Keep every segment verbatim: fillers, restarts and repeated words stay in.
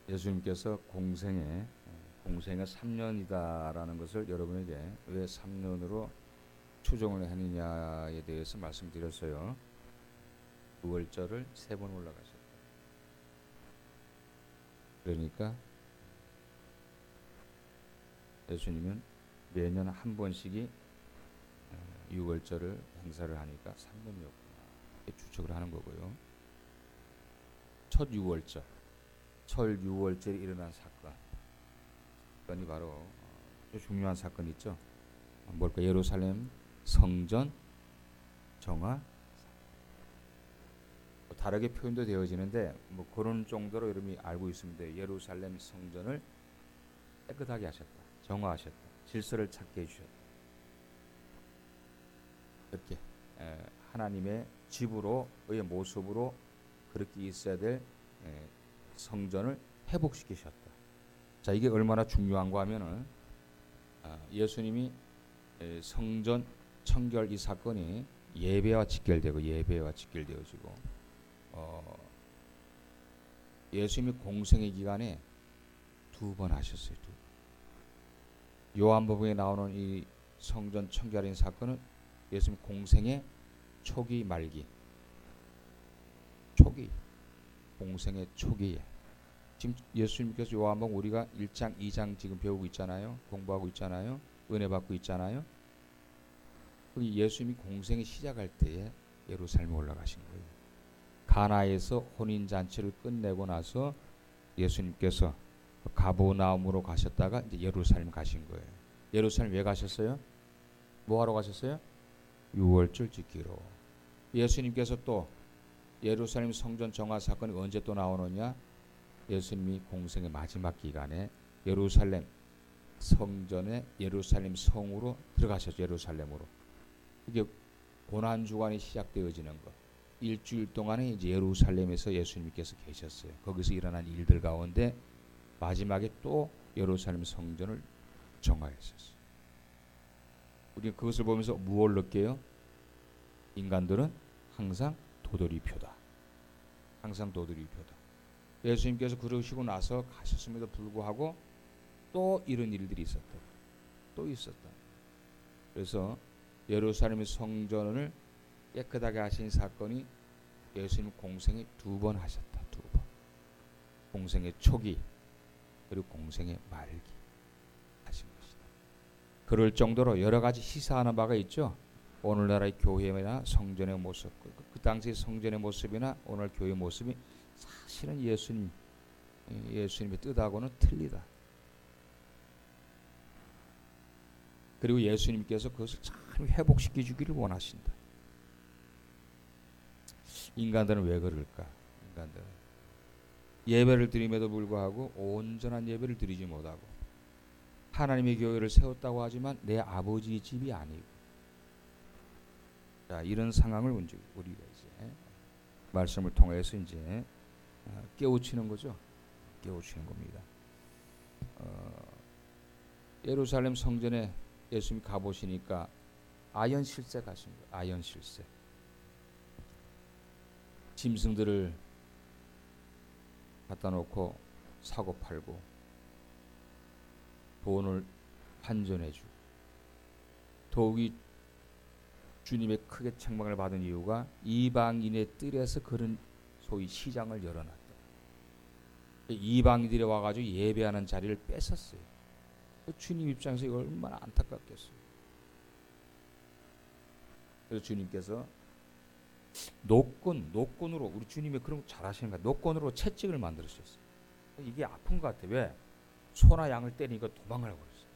예수님께서 공생에 공생의 삼 년이다라는 것을 여러분에게 왜 삼 년으로 추정을 하느냐에 대해서 말씀드렸어요. 유월절을 세 번 올라가셨다. 그러니까 예수님은 매년 한 번씩이 유월절을 행사를 하니까 삼 년이었구나 이렇게 추측을 하는 거고요. 첫 유월절, 설 유월절에 일어난 사건, 사건이 바로 아주 중요한 사건 있죠. 뭘까? 예루살렘 성전 정화. 다르게 표현도 되어지는데 뭐 그런 정도로 여러분이 알고 있습니다. 예루살렘 성전을 깨끗하게 하셨다, 정화하셨다, 질서를 찾게 해주셨다. 이렇게 에, 하나님의 집으로의 모습으로 그렇게 있어야 될 에, 성전을 회복시키셨다. 자, 이게 얼마나 중요한가 하면은 아, 예수님이 에, 성전 청결 이 사건이 예배와 직결되고 예배와 직결되어지고 어, 예수님이 공생의 기간에 두 번 하셨어요. 두 번. 요한복음에 나오는 이 성전 청결인 사건은 예수님 공생의 초기 말기, 초기, 공생의 초기에 지금 예수님께서 요한복음 우리가 일 장, 이 장 지금 배우고 있잖아요. 공부하고 있잖아요. 은혜 받고 있잖아요. 예수님이 공생이 시작할 때에 예루살렘에 올라가신 거예요. 가나에서 혼인 잔치를 끝내고 나서 예수님께서 가버나움으로 가셨다가 이제 예루살렘 가신 거예요. 예루살렘 왜 가셨어요? 뭐 하러 가셨어요? 유월절 지키러. 예수님께서 또 예루살렘 성전 정화 사건이 언제 또 나오느냐? 예수님이 공생의 마지막 기간에 예루살렘 성전에 예루살렘 성으로 들어가셨죠. 예루살렘으로. 이게 고난 주간이 시작되어지는 것. 일주일 동안에 이제 예루살렘에서 예수님께서 계셨어요. 거기서 일어난 일들 가운데 마지막에 또 예루살렘 성전을 정화했었어요. 우리가 그것을 보면서 무엇을 느껴요? 인간들은 항상 도돌이표다. 항상 도돌이표다. 예수님께서 그러시고 나서 가셨음에도 불구하고 또 이런 일들이 있었다. 또 있었다. 그래서 예루살렘 성전을 깨끗하게 하신 사건이 예수님 공생에 두 번 하셨다. 두 번. 공생의 초기 그리고 공생의 말기 하신 것이다. 그럴 정도로 여러 가지 시사하는 바가 있죠. 오늘날의 교회나 성전의 모습, 그 당시 성전의 모습이나 오늘 교회 모습이 사실은 예수님, 예수님의 뜻하고는 틀리다. 그리고 예수님께서 그것을 잘 회복시켜 주기를 원하신다. 인간들은 왜 그럴까? 인간들은 예배를 드림에도 불구하고 온전한 예배를 드리지 못하고 하나님의 교회를 세웠다고 하지만 내 아버지의 집이 아니고, 자, 이런 상황을 우리가 이제 말씀을 통해서 이제 깨우치는 거죠. 깨우치는 겁니다. 어, 예루살렘 성전에 예수님이 가보시니까 아연실세 가신 거예요. 아연실세. 짐승들을 갖다 놓고 사고 팔고 돈을 환전해주고, 더욱이 주님의 크게 책망을 받은 이유가 이방인의 뜰에서 그런 소위 시장을 열어놨다. 이방인들이 와가지고 예배하는 자리를 뺏었어요. 주님 입장에서 이거 얼마나 안타깝겠어요. 그래서 주님께서 노건, 노건으로, 우리 주님이 그런 거 잘하시는 거야. 노건으로 채찍을 만들으셨어요. 이게 아픈 것 같아. 왜? 소나 양을 때리니까 도망을 하고 그랬어요.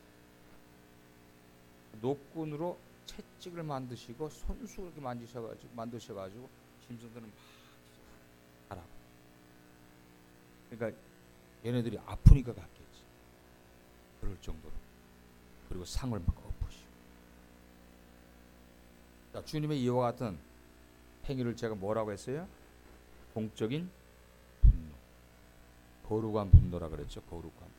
노건으로 채찍을 만드시고 손수 이렇게 만드셔가지고 만드셔가지고 짐승들은 막 하라. 그러니까 얘네들이 아프니까 갔겠지. 그럴 정도로. 그리고 상을 막 엎으시고. 자, 주님의 이와 같은 행위를 제가 뭐라고 했어요? 공적인 분노, 거룩한 분노라 그랬죠. 거룩한 분노.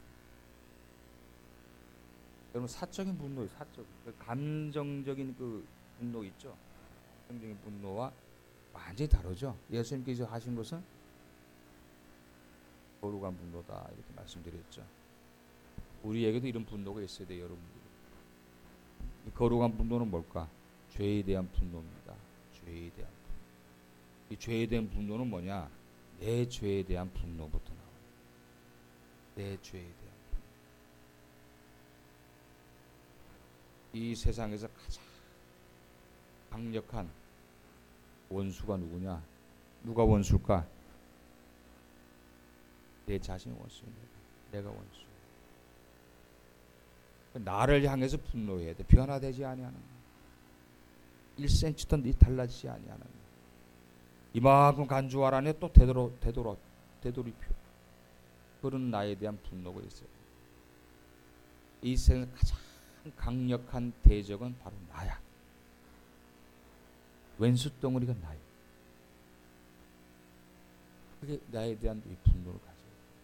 여러분, 사적인 분노예요. 사적, 그 감정적인 그 분노 있죠. 감정적인 분노와 완전히 다르죠. 예수님께서 하신 것은 거룩한 분노다 이렇게 말씀드렸죠. 우리에게도 이런 분노가 있어야 돼요, 여러분들. 이 거룩한 분노는 뭘까? 죄에 대한 분노입니다. 죄에 대한 분노. 이 죄에 대한 분노는 뭐냐? 내 죄에 대한 분노부터 나와요. 내 죄에 대한 분노. 이 세상에서 가장 강력한 원수가 누구냐? 누가 원수일까? 내 자신이 원수입니다. 내가 원수. 나를 향해서 분노해야 돼. 변화되지 아니하는 일 센티미터도 달라지지 아니하는 이만큼 간주할 안에 또 되돌아 되돌아 되돌이표. 그런 나에 대한 분노가 있어요. 이 세상 가장 강력한 대적은 바로 나야. 왼수 덩어리가 나예요. 그게 나에 대한 이 분노를 가져요.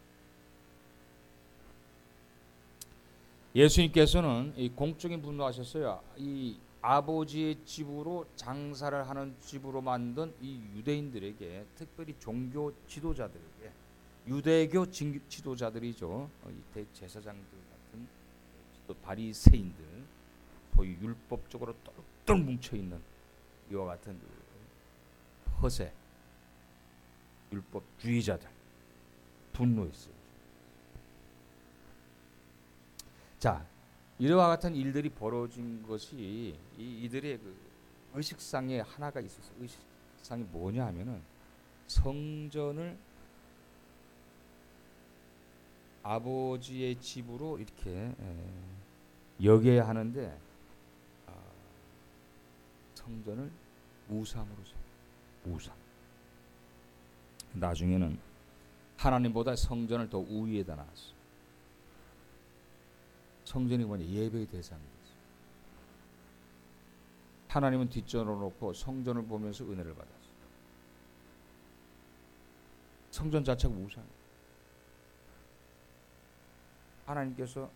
예수님께서는 이 공적인 분노하셨어요. 이 아버지의 집으로 장사를 하는 집으로 만든 이 유대인들에게, 특별히 종교 지도자들에게, 유대교 지도자들이죠. 이 대제사장들 같은 또 바리새인들, 소위 율법적으로 똘똘 뭉쳐 있는 이와 같은 허세, 율법주의자들 분노했어요. 자, 이와 같은 일들이 벌어진 것이 이, 이들의 그 의식상에 하나가 있어서, 의식상이 뭐냐 하면은 성전을 아버지의 집으로 이렇게 에, 여겨야 하는데 아, 성전을 우상으로 생겨. 우상. 나중에는 하나님보다 성전을 더 우위에다 놨어. 성전이 뭐냐? 예배의 대상이 됐어. 하나님은 뒷전으로 놓고 성전을 보면서 은혜를 받았어. 성전 자체가 우상이야. 하나님께서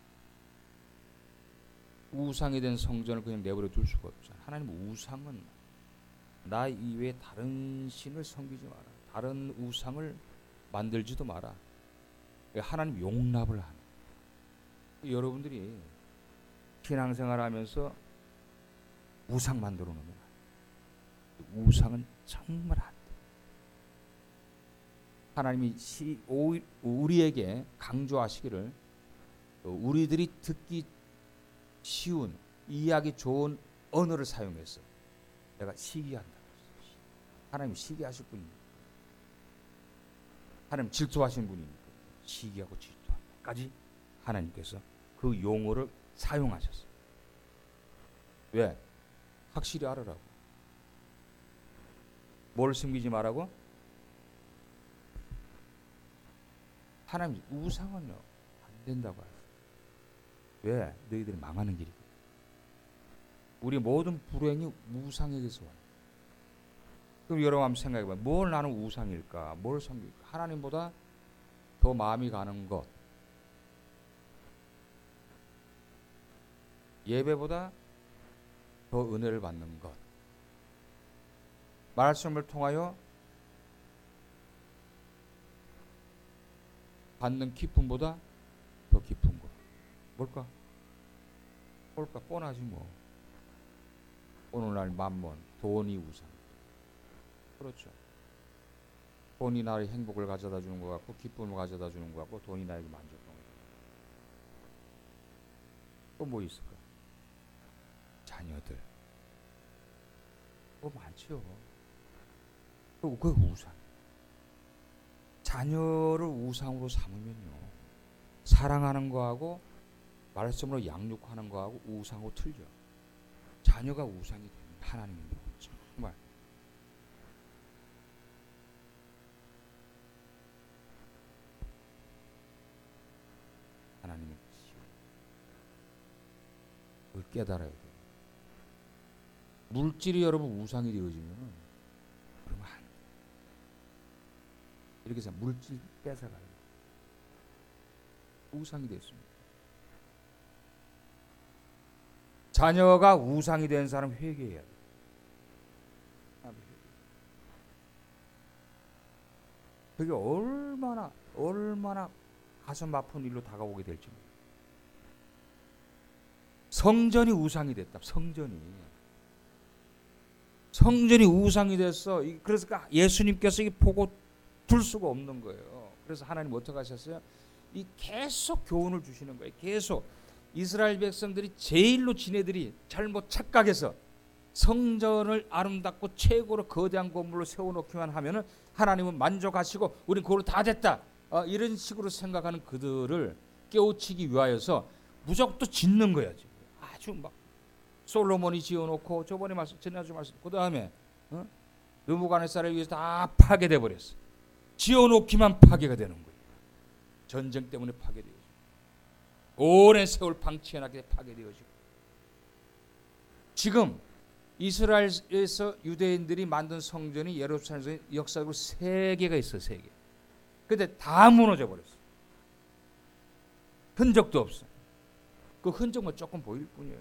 우상이 된 성전을 그냥 내버려 둘 수가 없잖아. 하나님 우상은 나 이외에 다른 신을 섬기지 마라. 다른 우상을 만들지도 마라. 하나님 용납을 하는. 여러분들이 신앙생활하면서 우상 만들어 놓으면 우상은 정말 안 돼. 하나님이 시, 오, 우리에게 강조하시기를 우리들이 듣기 쉬운, 이해하기 좋은 언어를 사용해서 내가 시기한다. 하나님 시기하실 분입니다. 하나님 질투하신 분이니까 시기하고 질투하기까지 하나님께서 그 용어를 사용하셨어요. 왜? 확실히 알으라고. 뭘 숨기지 말라고? 하나님 우상은요 안 된다고 하세요. 왜? 너희들이 망하는 길이고. 우리 모든 불행이 우상에게서 와요. 그럼 여러분 한번 생각해봐요. 뭘 나는 우상일까? 뭘 섬길까? 하나님보다 더 마음이 가는 것, 예배보다 더 은혜를 받는 것, 말씀을 통하여 받는 기쁨보다 더 깊은 것. 뭘까? 뭘까? 뻔하지 뭐. 오늘날 만몬, 돈이 우상. 그렇죠. 돈이 나의 행복을 가져다 주는 것 같고, 기쁨을 가져다 주는 것 같고, 돈이 나에게 만족감을. 또 뭐 있을까? 자녀들. 뭐 많죠. 그거 우상. 자녀를 우상으로 삼으면요, 사랑하는 거하고 말씀으로 양육하는 거하고 우상하고 틀려. 자녀가 우상이 되면 하나님입니다. 정말. 하나님의 그걸 깨달아야 돼요. 물질이 여러분 우상이 되어지면 그러면 안 돼. 이렇게 해서 물질 뺏어가요. 우상이 됐습니다. 자녀가 우상이 된 사람 회개해야 돼. 그게 얼마나 얼마나 가슴 아픈 일로 다가오게 될지. 성전이 우상이 됐다. 성전이 성전이 우상이 됐어. 그래서 예수님께서 이 보고 둘 수가 없는 거예요. 그래서 하나님 어떻게 하셨어요? 이 계속 교훈을 주시는 거예요. 계속 이스라엘 백성들이 제일로 지네들이 잘못 착각해서 성전을 아름답고 최고로 거대한 건물로 세워놓기만 하면은 하나님은 만족하시고 우린 그걸로 다 됐다. 어, 이런 식으로 생각하는 그들을 깨우치기 위하여서 무조건 또 짓는 거야. 지금. 아주 막 솔로몬이 지어놓고 저번에 말씀 지난주 말씀 그 다음에 어? 느부갓네살을 위해서 다 파괴돼 버렸어. 지어놓기만 파괴가 되는 거예요. 전쟁 때문에 파괴되어지고 오랜 세월 방치해놨기 때문에 파괴되어지고 지금 이스라엘에서 유대인들이 만든 성전이 예루살렘 역사적으로 세 개가 있어. 세 개. 근데 다 무너져 버렸어. 흔적도 없어. 그 흔적만 조금 보일 뿐이에요.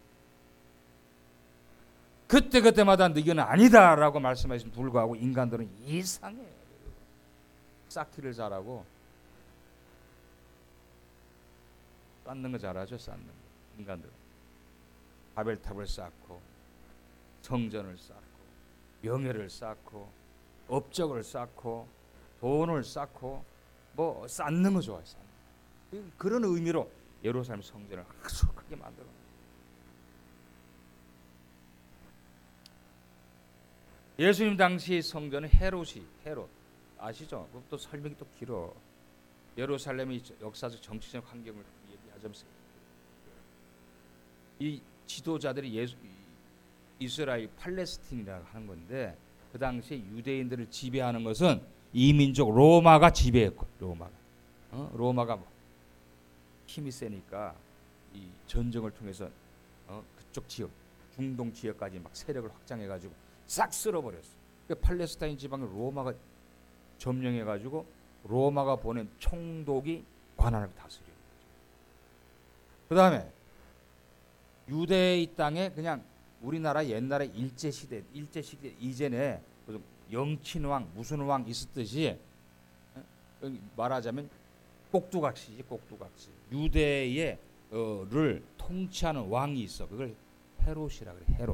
그때 그때마다 너희는 아니다라고 말씀하신 불구하고 인간들은 이상해. 쌓기를 잘하고 쌓는 거 잘하죠. 쌓는 거. 인간들 바벨탑을 쌓고 성전을 쌓고 명예를 쌓고 업적을 쌓고 돈을 쌓고 뭐 쌓는 거 좋아해요. 쌓는 거. 그런 의미로 예루살렘 성전을 아주 크게 만들어. 예수님 당시 성전은 헤롯이 헤롯 아시죠? 그것도 설명이 또 길어. 예루살렘의 역사적 정치적 환경을 얘기하자면서 이 지도자들이 예수, 이스라엘 팔레스틴이라고 하는 건데 그 당시에 유대인들을 지배하는 것은 이민족 로마가 지배했고 로마가 어? 로마가 뭐 힘이 세니까 이 전쟁을 통해서 어? 그쪽 지역 중동 지역까지 막 세력을 확장해가지고 싹 쓸어버렸어. 그러니까 팔레스타인 지방을 로마가 점령해가지고 로마가 보낸 총독이 관할을 다스려. 그 다음에 유대의 땅에 그냥 우리나라 옛날에 일제 시대, 일제 시대 이전에 무슨 영친왕, 무슨 왕 있었듯이 말하자면 꼭두각시지, 꼭두각시. 유대의 어를 통치하는 왕이 있어. 그걸 헤롯이라 그래. 헤롯.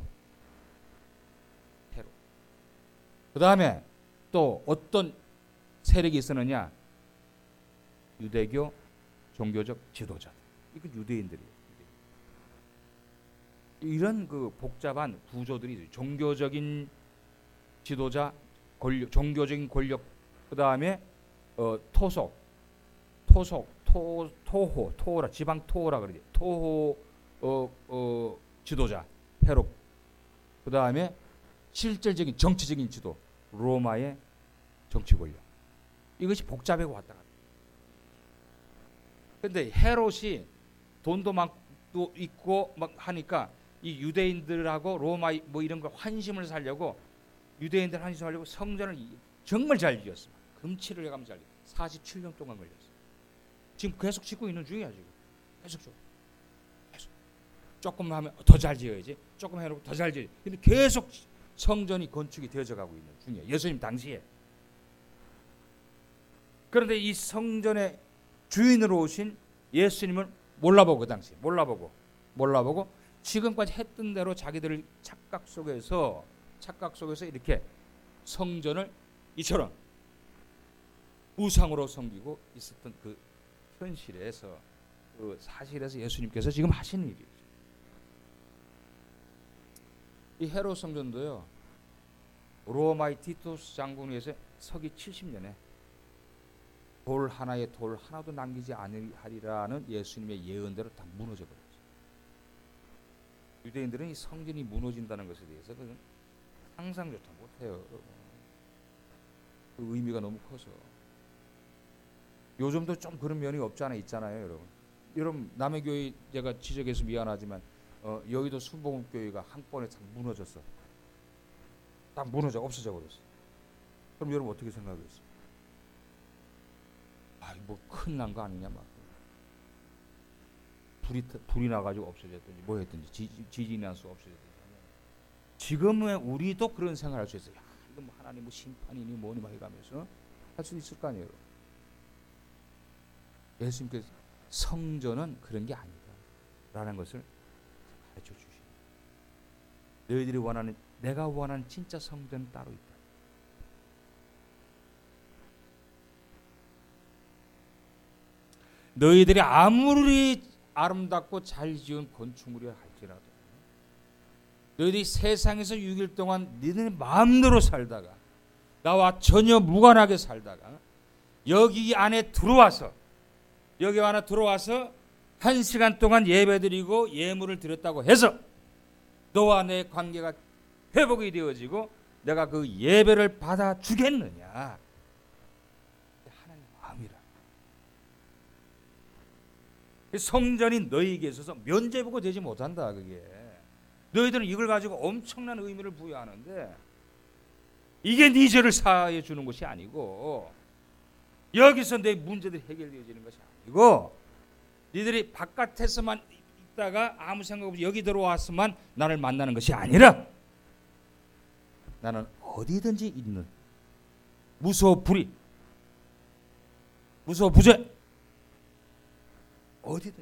헤롯. 그 다음에 또 어떤 세력이 있었느냐? 유대교 종교적 지도자. 이건 유대인들이에요. 이런 그 복잡한 구조들이 종교적인 지도자, 권력, 종교적인 권력, 그 다음에 어, 토속, 토속, 토, 토호, 토호라 지방 토호라 그러지. 토호 어, 어, 지도자 헤롯. 그 다음에 실질적인 정치적인 지도 로마의 정치 권력. 이것이 복잡하고 왔다 갔다. 그런데 헤롯이 돈도 많고 있고 막 하니까 이 유대인들하고 로마 뭐 이런 거 환심을 살려고 유대인들 환심을 살려고 성전을 정말 잘 지었어. 금치를 해가면서 잘 지었어. 사십칠 년 동안 걸렸어. 지금 계속 짓고 있는 중이야 지금. 계속 줘. 계속. 조금 하면 더 잘 지어야지. 조금 해놓고 더 잘 지어야지. 근데 계속 성전이 건축이 되어져 가고 있는 중이야. 예수님 당시에. 그런데 이 성전의 주인으로 오신 예수님을 몰라보고 그 당시 몰라보고 몰라보고 지금까지 했던 대로 자기들의 착각 속에서 착각 속에서 이렇게 성전을 이처럼 우상으로 섬기고 있었던 그 현실에서 그 사실에서 예수님께서 지금 하시는 일이죠. 이 헤롯 성전도요. 로마의 티투스 장군에 의해서 서기 칠십 년에 돌 하나에 돌 하나도 남기지 아니하리라는 예수님의 예언대로 다 무너져 버렸어요. 유대인들은 이 성전이 무너진다는 것에 대해서 상상조차 못해요. 그 의미가 너무 커서. 요즘도 좀 그런 면이 없지 않아 있잖아요, 여러분. 여러분 남의 교회 제가 지적해서 미안하지만 어, 여의도 순복음교회가 한 번에 딱 무너졌어. 딱 무너져 없어져 버렸어. 그럼 여러분 어떻게 생각하겠어요? 아, 뭐 큰일 난 거 아니냐 막. 불이 불이 나가지고 없어졌든지 뭐 했든지 지, 지진이 나서 없어졌든지. 지금은 우리도 그런 생각할 수 있어요. 야, 이거 뭐 하나님 뭐 심판이니 뭐니 막 해가면서 할 수 있을 거 아니에요. 예수님께서 성전은 그런 게 아니다 라는 것을 가르쳐 주십니다. 너희들이 원하는, 내가 원하는 진짜 성전은 따로 있다. 너희들이 아무리 아름답고 잘 지은 건축물이라 할지라도 너희들이 세상에서 육 일 동안 너희들 마음대로 살다가 나와 전혀 무관하게 살다가 여기 안에 들어와서 여기 안에 들어와서 한 시간 동안 예배드리고 예물을 드렸다고 해서 너와 내 관계가 회복이 되어지고 내가 그 예배를 받아 주겠느냐? 하나님의 마음이라. 성전이 너희에게 있어서 면죄부가 되지 못한다. 그게 너희들은 이걸 가지고 엄청난 의미를 부여하는데 이게 네 죄를 사해 주는 것이 아니고 여기서 내 문제들이 해결되어지는 것이 아니고 너희들이 바깥에서만 있다가 아무 생각 없이 여기 들어와서만 나를 만나는 것이 아니라 나는 어디든지 있는 무소 불이 무소 부재 어디든지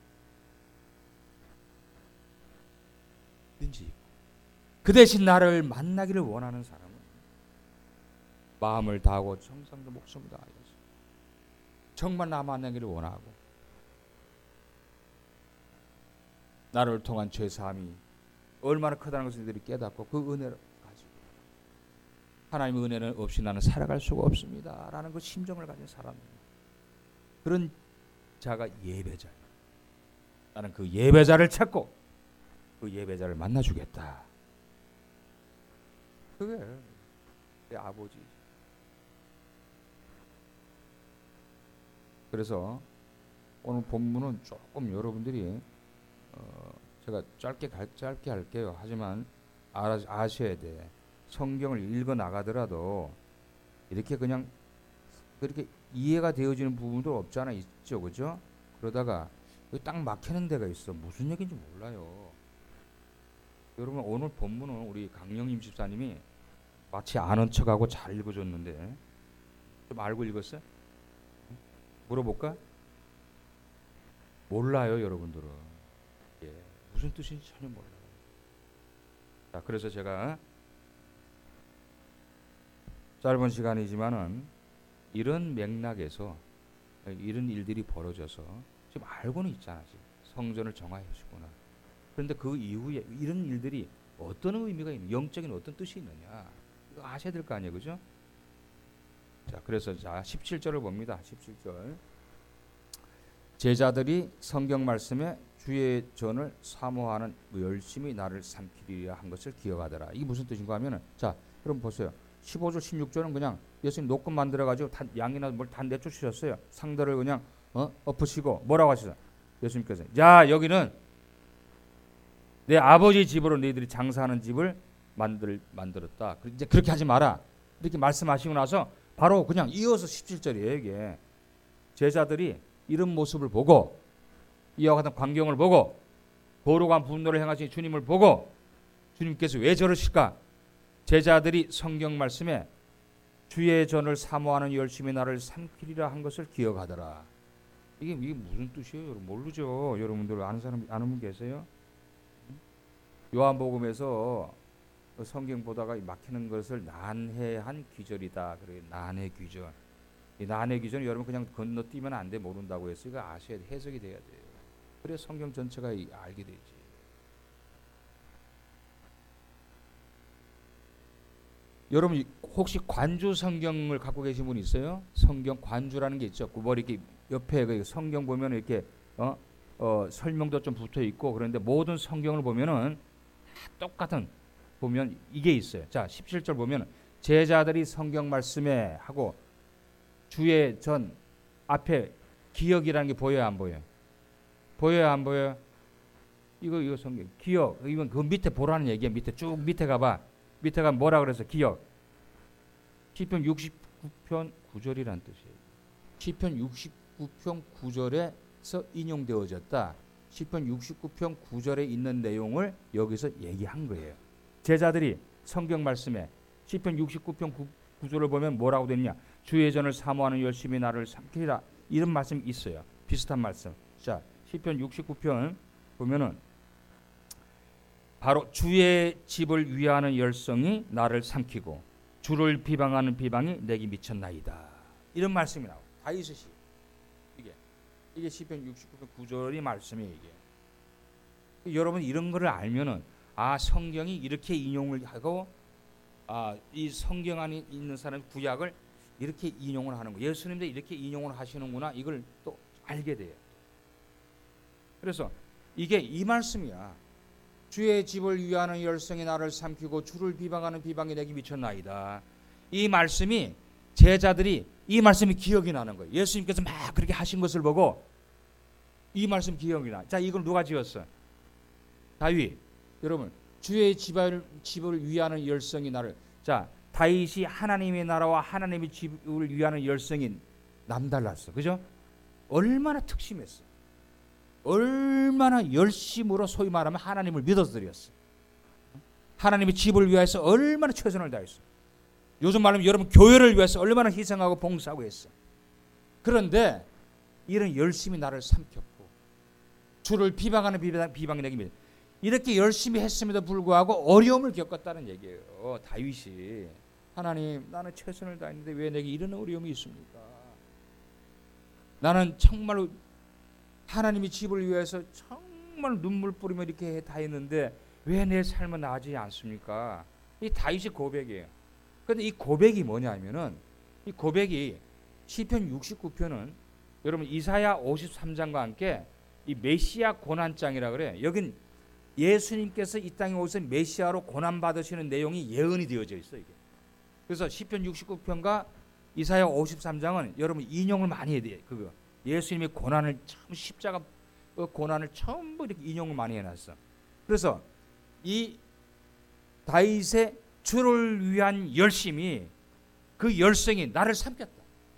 든지 그 대신 나를 만나기를 원하는 사람은 마음을 다하고 정성도 목숨을 다하여서 정말 나 만나기를 원하고 나를 통한 죄사함이 얼마나 크다는 것을 그들이 깨닫고 그 은혜를 가지고 하나님의 은혜는 없이 나는 살아갈 수가 없습니다 라는 그 심정을 가진 사람입니다. 그런 자가 예배자예요. 나는 그 예배자를 찾고 그 예배자를 만나주겠다. 그게 내 아버지. 그래서 오늘 본문은 조금 여러분들이 어 제가 짧게 갈, 짧게 할게요. 하지만 알아, 아셔야 돼. 성경을 읽어 나가더라도 이렇게 그냥 그렇게 이해가 되어지는 부분도 없지 않아 있죠, 그죠? 그러다가 딱 막히는 데가 있어. 무슨 얘기인지 몰라요. 여러분 오늘 본문은 우리 강영임 집사님이 마치 아는 척하고 잘 읽어줬는데 좀 알고 읽었어요? 물어볼까? 몰라요, 여러분들은. 예, 무슨 뜻인지 전혀 몰라요. 자, 그래서 제가 짧은 시간이지만은 이런 맥락에서 이런 일들이 벌어져서 지금 알고는 있잖아. 지금 성전을 정하시구나. 그런데 그 이후에 이런 일들이 어떤 의미가 있는, 영적인 어떤 뜻이 있느냐 이거 아셔야 될 거 아니에요, 그죠? 자, 그래서 자 십칠 절을 봅니다. 십칠 절. 제자들이 성경 말씀에 주의 전을 사모하는 열심히 나를 삼키리라 한 것을 기억하더라. 이게 무슨 뜻인가 하면은 자, 그럼 보세요. 십오 절, 십육 절은 그냥 예수님 녹음 만들어 가지고 양이나 뭘 다 내쫓으셨어요. 상대를 그냥 어? 엎으시고 뭐라고 하셨어요? 예수님께서 자, 여기는 내 아버지 집으로 너희들이 장사하는 집을 만들 만들었다. 이제 그렇게 하지 마라. 이렇게 말씀하시고 나서 바로 그냥 이어서 십칠 절이에요, 이게. 제자들이 이런 모습을 보고 이와 같은 광경을 보고 거룩한 분노를 행하신 주님을 보고 주님께서 왜 저러실까? 제자들이 성경 말씀에 주의 전을 사모하는 열심히 나를 삼키리라 한 것을 기억하더라. 이게, 이게 무슨 뜻이에요? 여러분 모르죠? 여러분들 아는 사람 아는 분 계세요? 요한복음에서 성경 보다가 막히는 것을 난해한 귀절이다. 그래, 난해 귀절. 이 난해 귀절은 여러분 그냥 건너뛰면 안 돼, 모른다고 했어요. 이거 아셔야 돼. 해석이 돼야 돼요. 그래 성경 전체가 알게 되지. 여러분 혹시 관주 성경을 갖고 계신 분 있어요? 성경 관주라는 게 있죠. 구벌 이렇게 옆에 그 성경 보면 이렇게 어, 어, 설명도 좀 붙어 있고 그런데 모든 성경을 보면은 다 똑같은 보면 이게 있어요. 자, 십칠 절 보면 제자들이 성경 말씀에 하고 주의 전 앞에 기억이라는 게 보여요, 안 보여요? 보여요, 안 보여요? 이거 이거 성경 기억. 이건 그 밑에 보라는 얘기야. 밑에 쭉 밑에 가봐. 밑에 가면 뭐라 그래서 기억. 시편 육십구 편 구 절이란 뜻이에요. 시편 육십구 편 구 절에서 인용되어졌다. 시편 육십구 편 구 절에 있는 내용을 여기서 얘기한 거예요. 제자들이 성경 말씀에 시편 육십구 편 구 절을 보면 뭐라고 되느냐? 주의 전을 사모하는 열심히 나를 삼키리라. 이런 말씀이 있어요. 비슷한 말씀. 자, 시편 육십구 편 보면은 바로 주의 집을 위하는 열성이 나를 삼키고 주를 비방하는 비방이 내게 미쳤나이다. 이런 말씀이 나와요. 다윗의 시. 이게 이게 시편 육십구 편 구 절의 말씀이에요. 이게 여러분 이런 거를 알면은 아 성경이 이렇게 인용을 하고 아 이 성경 안에 있는 사람 구약을 이렇게 인용을 하는 거, 예수님도 이렇게 인용을 하시는구나. 이걸 또 알게 돼요. 그래서 이게 이 말씀이야. 주의 집을 위하는 열성이 나를 삼키고 주를 비방하는 비방이 내게 미쳤나이다. 이 말씀이 제자들이 이 말씀이 기억이 나는 거예요. 예수님께서 막 그렇게 하신 것을 보고 이 말씀 기억이 나. 자, 이걸 누가 지었어? 다윗. 여러분, 주의 집을, 집을 위하는 열성이 나를. 자, 다윗이 하나님의 나라와 하나님의 집을 위하는 열성이 남달랐어. 그죠? 얼마나 특심했어. 얼마나 열심으로 소위 말하면 하나님을 믿어드렸어. 하나님의 집을 위해서 얼마나 최선을 다했어. 요즘 말하면 여러분 교회를 위해서 얼마나 희생하고 봉사하고 했어. 그런데 이런 열심이 나를 삼켰고 주를 비방하는 비방이 내게 이렇게 열심히 했음에도 불구하고 어려움을 겪었다는 얘기예요. 다윗이 하나님 나는 최선을 다했는데 왜 내게 이런 어려움이 있습니까? 나는 정말로 하나님의 집을 위해서 정말 눈물 뿌리며 이렇게 다 했는데 왜 내 삶은 나아지지 않습니까? 이 다윗의 고백이에요. 그런데 이 고백이 뭐냐면은 이 고백이 시편 육십구 편은 여러분 이사야 오십삼 장과 함께 이 메시아 고난장이라 그래. 여긴 예수님께서 이 땅에 오셔서 메시아로 고난 받으시는 내용이 예언이 되어져 있어 이게. 그래서 시편 육십구 편과 이사야 오십삼 장은 여러분 인용을 많이 해야 돼. 그거. 예수님의 고난을 참 십자가 고난을 전부 이렇게 인용을 많이 해놨어. 그래서 이 다윗의 주를 위한 열심이 그 열성이 나를 삼켰다.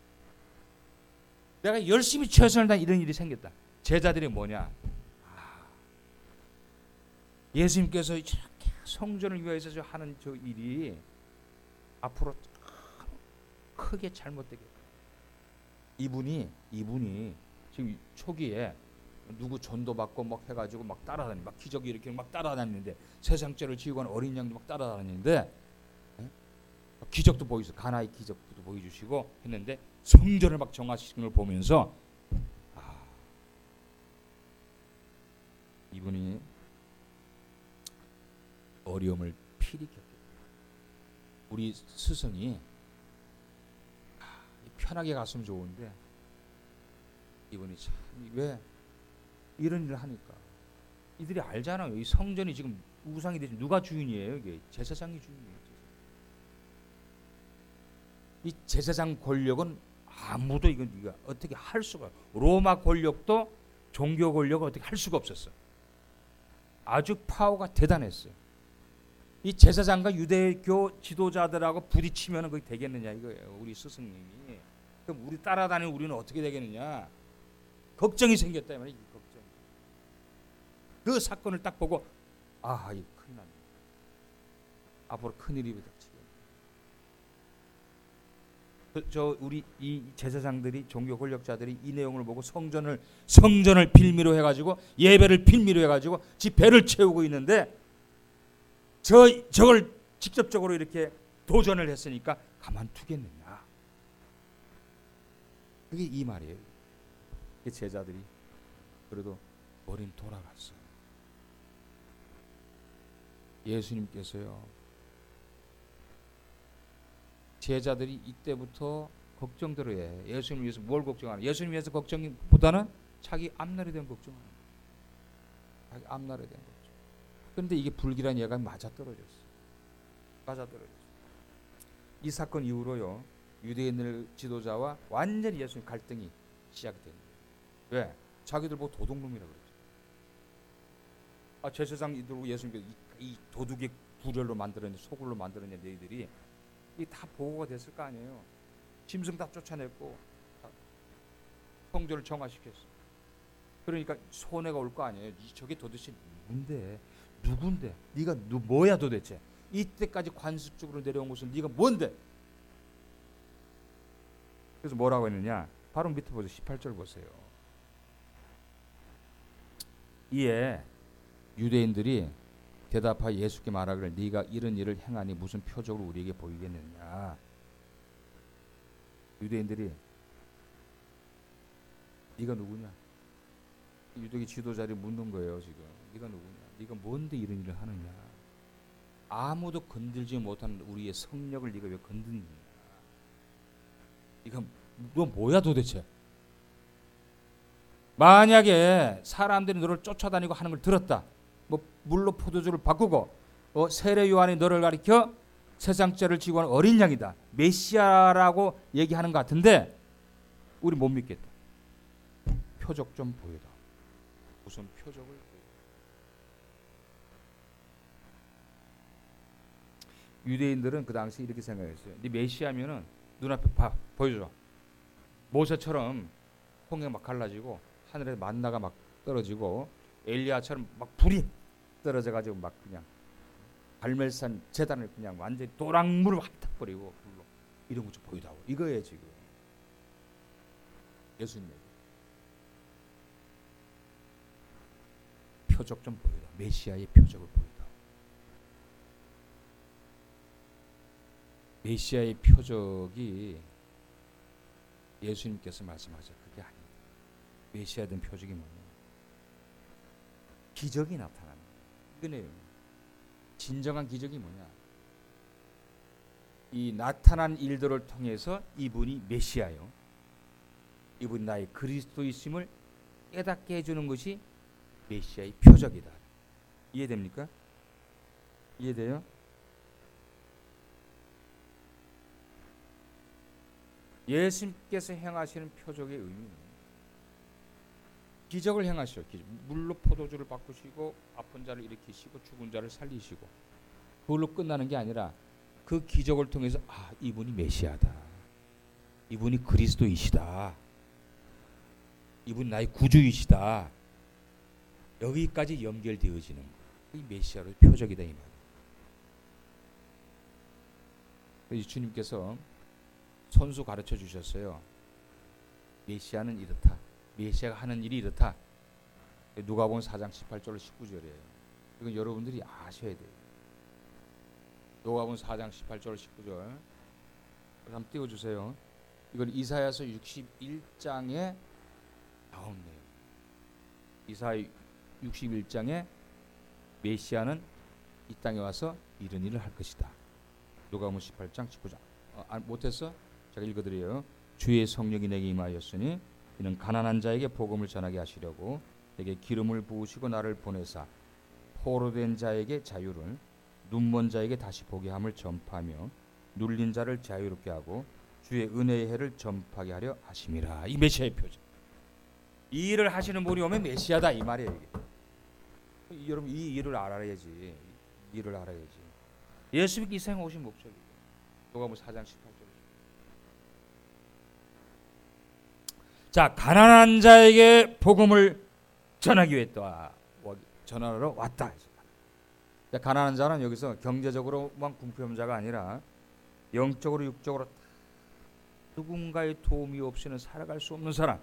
내가 열심히 최선을 다한 이런 일이 생겼다. 제자들이 뭐냐? 아, 예수님께서 이렇게 성전을 위해서 하는 저 일이 앞으로 크게 잘못되겠다. 이분이 이분이 지금 초기에 누구 전도받고 막 해가지고 막 따라다니, 막 기적이 이렇게 막 따라다니는데 세상죄를 지우고 하는 어린 양도 막 따라다니는데 에? 기적도 보여주고 가나의 기적도 보여주시고 했는데 성전을 막 정화시키는 걸 보면서 아, 이분이 어려움을 필히 겪겠다. 우리 스승이 편하게 갔으면 좋은데 이분이 참 왜 이런 일을 하니까 이들이 알잖아요. 이 성전이 지금 우상이 되지 누가 주인이에요? 이게 제사장이 주인이에요. 이 제사장 권력은 아무도 이건 네가 어떻게 할 수가 로마 권력도 종교 권력을 어떻게 할 수가 없었어. 아주 파워가 대단했어요. 이 제사장과 유대교 지도자들하고 부딪히면 그게 되겠느냐 이거예요. 우리 스승님이. 그럼 우리 따라다니는 우리는 어떻게 되겠느냐. 걱정이 생겼다 이 말이야. 걱정. 그 사건을 딱 보고 아, 이 큰일 났네. 앞으로 큰일이 닥치겠네. 그, 저 우리 이 제사장들이 종교 권력자들이 이 내용을 보고 성전을 성전을 빌미로 해가지고 예배를 빌미로 해가지고 지 배를 채우고 있는데 저 저걸 직접적으로 이렇게 도전을 했으니까 가만두겠느냐. 그게 이 말이에요. 제자들이 그래도 머리는 돌아갔어. 예수님께서요. 제자들이 이때부터 걱정대로 해. 예수님 위해서 뭘 걱정하나? 예수님 위해서 걱정보다는 자기 앞날에 대한 걱정하는 거야. 자기 앞날에 대한 걱정. 그런데 이게 불길한 예감이 맞아떨어졌어. 맞아떨어졌어. 이 사건 이후로요. 유대인들 지도자와 완전히 예수님 갈등이 시작이 됩니다. 왜? 자기들 보고 도둑놈이라고 그랬죠. 아, 제사장 이들 예수님께서 이, 이 도둑의 구렬로 만들어낸 소굴로 만들어낸 너희들이 이 다 보고가 됐을 거 아니에요. 짐승 다 쫓아냈고 다 성전을 정화시켰어. 그러니까 손해가 올 거 아니에요. 저게 도대체 누군데? 누군데? 네가 누 뭐야 도대체? 이때까지 관습적으로 내려온 것은 네가 뭔데? 그래서 뭐라고 했느냐? 바로 밑에 보세요. 십팔 절 보세요. 이에 유대인들이 대답하여 예수께 말하기를 네가 이런 일을 행하니 무슨 표적으로 우리에게 보이겠느냐. 유대인들이 네가 누구냐? 유대계 지도자들이 묻는 거예요. 지금 네가 누구냐? 네가 뭔데 이런 일을 하느냐? 아무도 건들지 못하는 우리의 성령을 네가 왜 건드느냐? 네가 너 뭐야 도대체? 만약에 사람들이 너를 쫓아다니고 하는 걸 들었다. 뭐 물로 포도주를 바꾸고 어, 세례 요한이 너를 가리켜 세상 죄를 지고 하는 어린 양이다. 메시아라고 얘기하는 것 같은데 우리 못 믿겠다. 표적 좀 보여라. 무슨 표적을 보여라. 유대인들은 그 당시 이렇게 생각했어요. 네 메시아면은 눈앞에 봐 보여줘. 모세처럼 홍해 막 갈라지고 하늘에 만나가 막 떨어지고 엘리야처럼 막 불이 떨어져 가지고 막 그냥 갈멜산 제단을 그냥 완전히 도랑물을 확 탁버리고 불로 이런 거 좀 보여다오. 이거예요 지금 예수님 얘기. 표적 좀 보여다. 메시아의 표적을 보여다. 메시아의 표적이 예수님께서 말씀하셨 그게 아니다. 메시아에 대한 표적이 뭐냐? 기적이 나타나는 이거네요. 진정한 기적이 뭐냐? 이 나타난 일들을 통해서 이분이 메시아요. 이분이 나의 그리스도이심을 깨닫게 해주는 것이 메시아의 표적이다. 이해됩니까? 이해돼요? 예수님께서 행하시는 표적의 의미는 기적을 행하시오. 기적. 물로 포도주를 바꾸시고 아픈 자를 일으키시고 죽은 자를 살리시고 그걸로 끝나는 게 아니라 그 기적을 통해서 아 이분이 메시아다. 이분이 그리스도이시다. 이분이 나의 구주이시다. 여기까지 연결되어지는 이 메시아의 표적이다 이 말이에요. 주님께서 손수 가르쳐 주셨어요. 메시아는 이렇다. 메시아가 하는 일이 이렇다. 누가복음 사 장 십팔 절 십구 절이에요. 이건 여러분들이 아셔야 돼요. 누가복음 사 장 십팔 절 십구 절 한번 띄워주세요. 이건 이사야서 육십일 장에 나온 내용. 이사야 육십일 장에 메시아는 이 땅에 와서 이런 일을 할 것이다. 누가복음 십팔 장 십구 장 어, 아, 못했어? 제가 읽어드려요. 주의 성령이 내게 임하였으니 이는 가난한 자에게 복음을 전하게 하시려고 내게 기름을 부으시고 나를 보내사 포로된 자에게 자유를 눈먼 자에게 다시 보게 함을 전파하며 눌린 자를 자유롭게 하고 주의 은혜의 해를 전파하게 하려 하심이라. 이 메시아의 표적. 이 일을 하시는 분이 오면 메시아다 이 말이에요. 이게. 이, 여러분 이 일을 알아야지. 이 일을 알아야지. 예수님이 이 세상에 오신 목적이에요. 누가복음 사 장 십팔 절. 자, 가난한 자에게 복음을 전하기 위해 또 전하러 왔다. 자, 가난한 자는 여기서 경제적으로만 궁핍한 자가 아니라 영적으로 육적으로 누군가의 도움이 없이는 살아갈 수 없는 사람.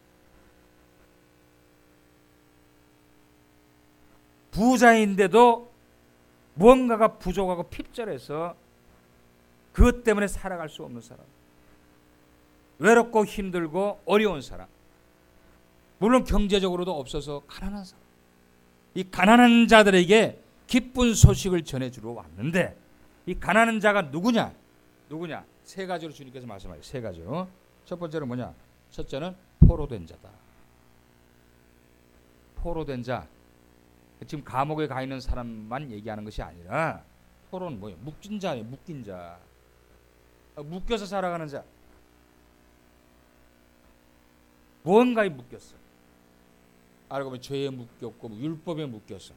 부자인데도 무언가가 부족하고 핍절해서 그것 때문에 살아갈 수 없는 사람. 외롭고 힘들고 어려운 사람. 물론 경제적으로도 없어서 가난한 사람. 이 가난한 자들에게 기쁜 소식을 전해주러 왔는데 이 가난한 자가 누구냐? 누구냐? 세 가지로 주님께서 말씀하세요. 세 가지로. 첫 번째는 뭐냐? 첫째는 포로된 자다. 포로된 자. 지금 감옥에 가 있는 사람만 얘기하는 것이 아니라 포로는 뭐예요? 묶인 자예요. 묶인 자. 묶여서 살아가는 자. 무언가에 묶였어. 알고 보면 죄에 묶였고 율법에 묶였어.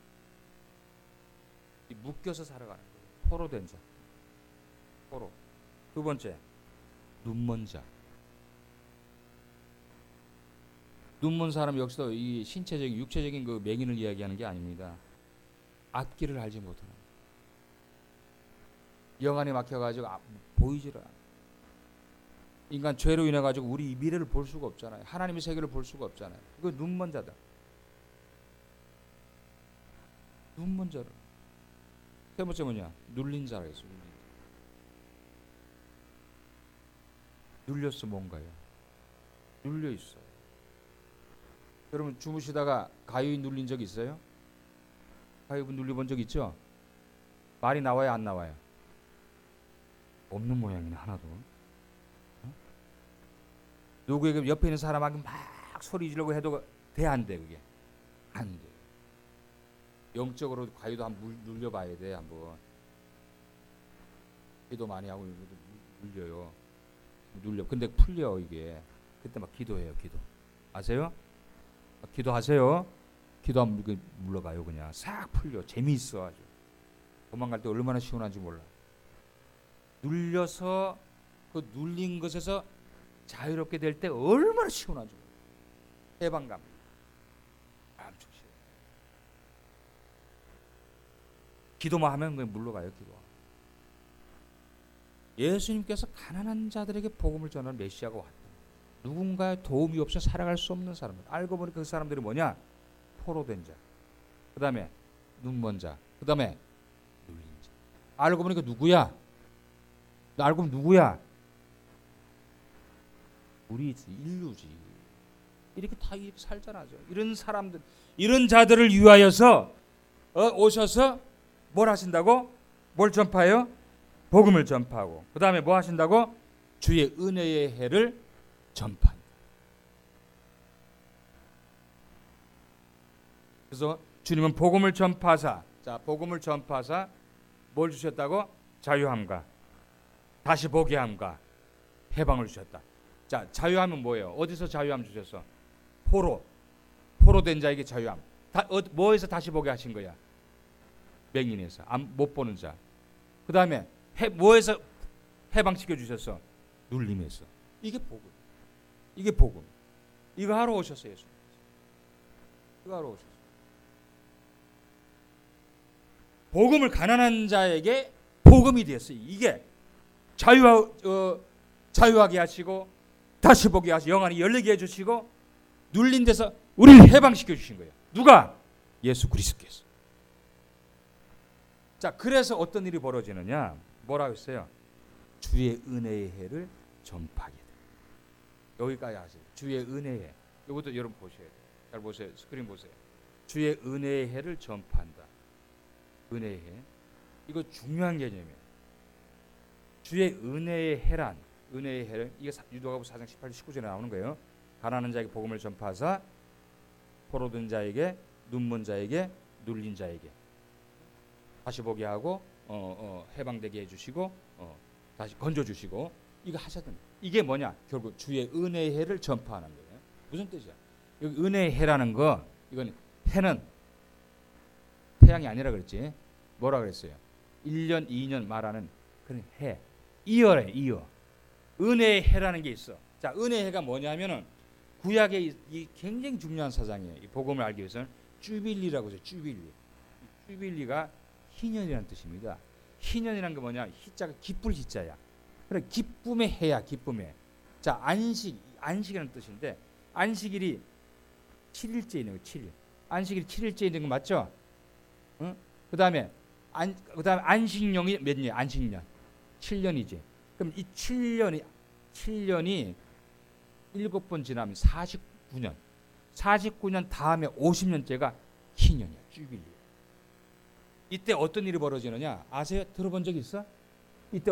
묶여서 살아가는 거예요. 포로된 자. 포로. 두 번째, 눈먼 자. 눈먼 사람 역시도 이 신체적인 육체적인 그 맹인을 이야기하는 게 아닙니다. 앞길을 알지 못하는. 영안이 막혀가지고 아, 보이질 않아. 인간 죄로 인해 가지고 우리 미래를 볼 수가 없잖아요. 하나님의 세계를 볼 수가 없잖아요. 이거 눈먼 자다. 눈먼 자를. 세 번째 뭐냐? 눌린 자라 했어. 눌린 자. 눌렸어 뭔가요? 눌려 있어. 여러분 주무시다가 가위에 눌린 적 있어요? 가위에 눌려본 적 있죠? 말이 나와요 안 나와요? 없는 모양이네 하나도. 어? 누구에게 옆에 있는 사람에게 막 소리 지르고 해도 돼 안 돼 그게? 안 돼. 영적으로 가위도 한번 눌려봐야 돼 한번. 기도 많이 하고 눌려요. 눌려. 근데 풀려 이게. 그때 막 기도해요 기도. 아세요? 기도하세요. 기도하면 이거 물러가요 그냥. 싹 풀려. 재미있어 아주. 도망갈 때 얼마나 시원한지 몰라. 눌려서 그 눌린 것에서 자유롭게 될 때 얼마나 시원한지 몰라. 해방감. 엄청 시원. 기도만 하면 그냥 물러가요 기도. 예수님께서 가난한 자들에게 복음을 전하는 메시아가 왔다. 누군가의 도움이 없이 살아갈 수 없는 사람들. 알고 보니 그 사람들이 뭐냐? 포로된 자. 그 다음에 눈먼 자. 그 다음에 눌린 자. 알고 보니까 누구야? 알고 보면 누구야? 우리 인류지. 이렇게 다 이렇게 살잖아. 이런 사람들, 이런 자들을 위하여서 어, 오셔서 뭘 하신다고? 뭘 전파해요? 복음을 전파하고. 그 다음에 뭐 하신다고? 주의 은혜의 해를 전파한다. 그래서 주님은 복음을 전파하사, 자 복음을 전파하사 뭘 주셨다고? 자유함과 다시 보게 함과 해방을 주셨다. 자 자유함은 뭐예요? 어디서 자유함 주셨어? 포로, 포로된 자에게 자유함. 다, 어, 뭐에서 다시 보게 하신 거야? 맹인에서, 안, 못 보는 자. 그 다음에 뭐에서 해방시켜 주셨어? 눌림에서. 이게 복음. 이게 복음. 이거 하러 오셨어요. 예수님. 이거 하러 오셨어요. 복음을 가난한 자에게 복음이 되었어요. 이게 자유하, 어, 자유하게 하시고 다시 보게 하시고 영안이 열리게 해주시고 눌린 데서 우리를 해방시켜 주신 거예요. 누가? 예수 그리스도께서. 자 그래서 어떤 일이 벌어지느냐? 뭐라고 했어요? 주의 은혜의 해를 전파하게 돼. 여기까지 하세요. 주의 은혜의 해. 이것도 여러분 보셔야 돼요. 잘 보세요. 스크린 보세요. 주의 은혜의 해를 전파한다. 은혜의 해. 이거 중요한 개념이에요. 주의 은혜의 해란, 은혜의 해를 이게 유도가부 사 장 십팔 절 십구 절에 나오는 거예요. 가난한 자에게 복음을 전파하사 포로된 자에게, 눈먼 자에게, 눌린 자에게 다시 보게 하고 어, 어, 해방되게 해주시고 어, 다시 건져주시고 이거 하셨던 이게 뭐냐? 결국 주의 은혜의 해를 전파하는 거예요. 무슨 뜻이야? 여기 은혜의 해라는 거 이건 해는 태양이 아니라 그랬지. 뭐라 그랬어요? 일 년, 이 년 말하는 그런 해. 이어래, 이어. 은혜의 해라는 게 있어. 자, 은혜의 해가 뭐냐면은 구약의 이, 이 굉장히 중요한 사상이에요. 이 복음을 알기 위해서는 주빌리라고 해서 주빌리. 주빌리가 희년이라는 뜻입니다. 희년이라는 게 뭐냐? 희자가 기쁠 희자야. 그래 기쁨의 해야, 기쁨의. 자, 안식, 안식이라는 뜻인데 안식일이 칠 일째 있는 거, 칠 일. 안식일이 칠 일째 있는 거 맞죠? 응? 그다음에 안 그다음에 안식년이 몇 년? 안식년. 칠 년이지. 그럼 이 칠 년이 칠 년이 일곱 번 지나면 사십구 년. 사십구 년 다음에 오십 년째가 희년이야. 주빌리. 이때 어떤 일이 벌어지느냐? 아세요? 들어본 적 있어? 이때